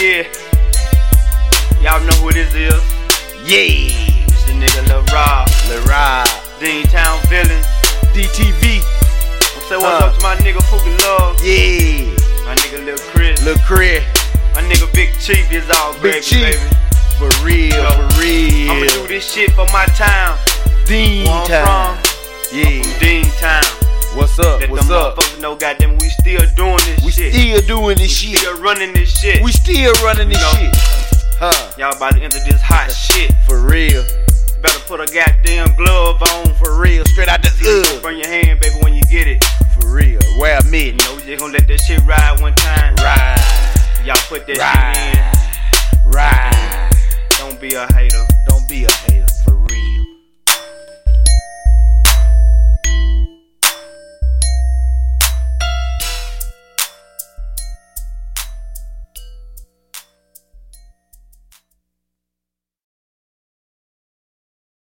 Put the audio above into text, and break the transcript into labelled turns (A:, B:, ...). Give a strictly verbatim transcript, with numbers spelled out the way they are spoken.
A: Yeah. Y'all know who this is.
B: Yeah.
A: It's the nigga Lil Rob.
B: Lil Rob.
A: Dean Town Villain.
B: D T V.
A: I'm say what's
B: uh.
A: up to my nigga Pookie Love.
B: Yeah.
A: My nigga Lil Chris.
B: Lil Chris.
A: My nigga Big Chief is all
B: Big
A: gravy,
B: Chief.
A: baby.
B: For real,
A: Yo,
B: for real.
A: I'ma do this shit for my town.
B: Dean
A: Where I'm
B: Town.
A: from.
B: Yeah.
A: I'm from Dean Town.
B: What's up?
A: Let
B: What's
A: them
B: up?
A: motherfuckers know, goddamn, we still doing this
B: We
A: shit.
B: still doing this
A: we
B: shit.
A: still running this shit.
B: We still running this
A: You know,
B: shit. Huh.
A: Y'all about to enter this hot shit.
B: For real.
A: Better put a goddamn glove on.
B: For real. Straight out the hood.
A: Burn your hand, baby, when you get it.
B: For real. Wear a
A: You
B: mid.
A: know, we just gonna let that shit ride one time.
B: Ride.
A: Y'all put that
B: Ride.
A: shit in.
B: Ride.
A: Don't be a hater.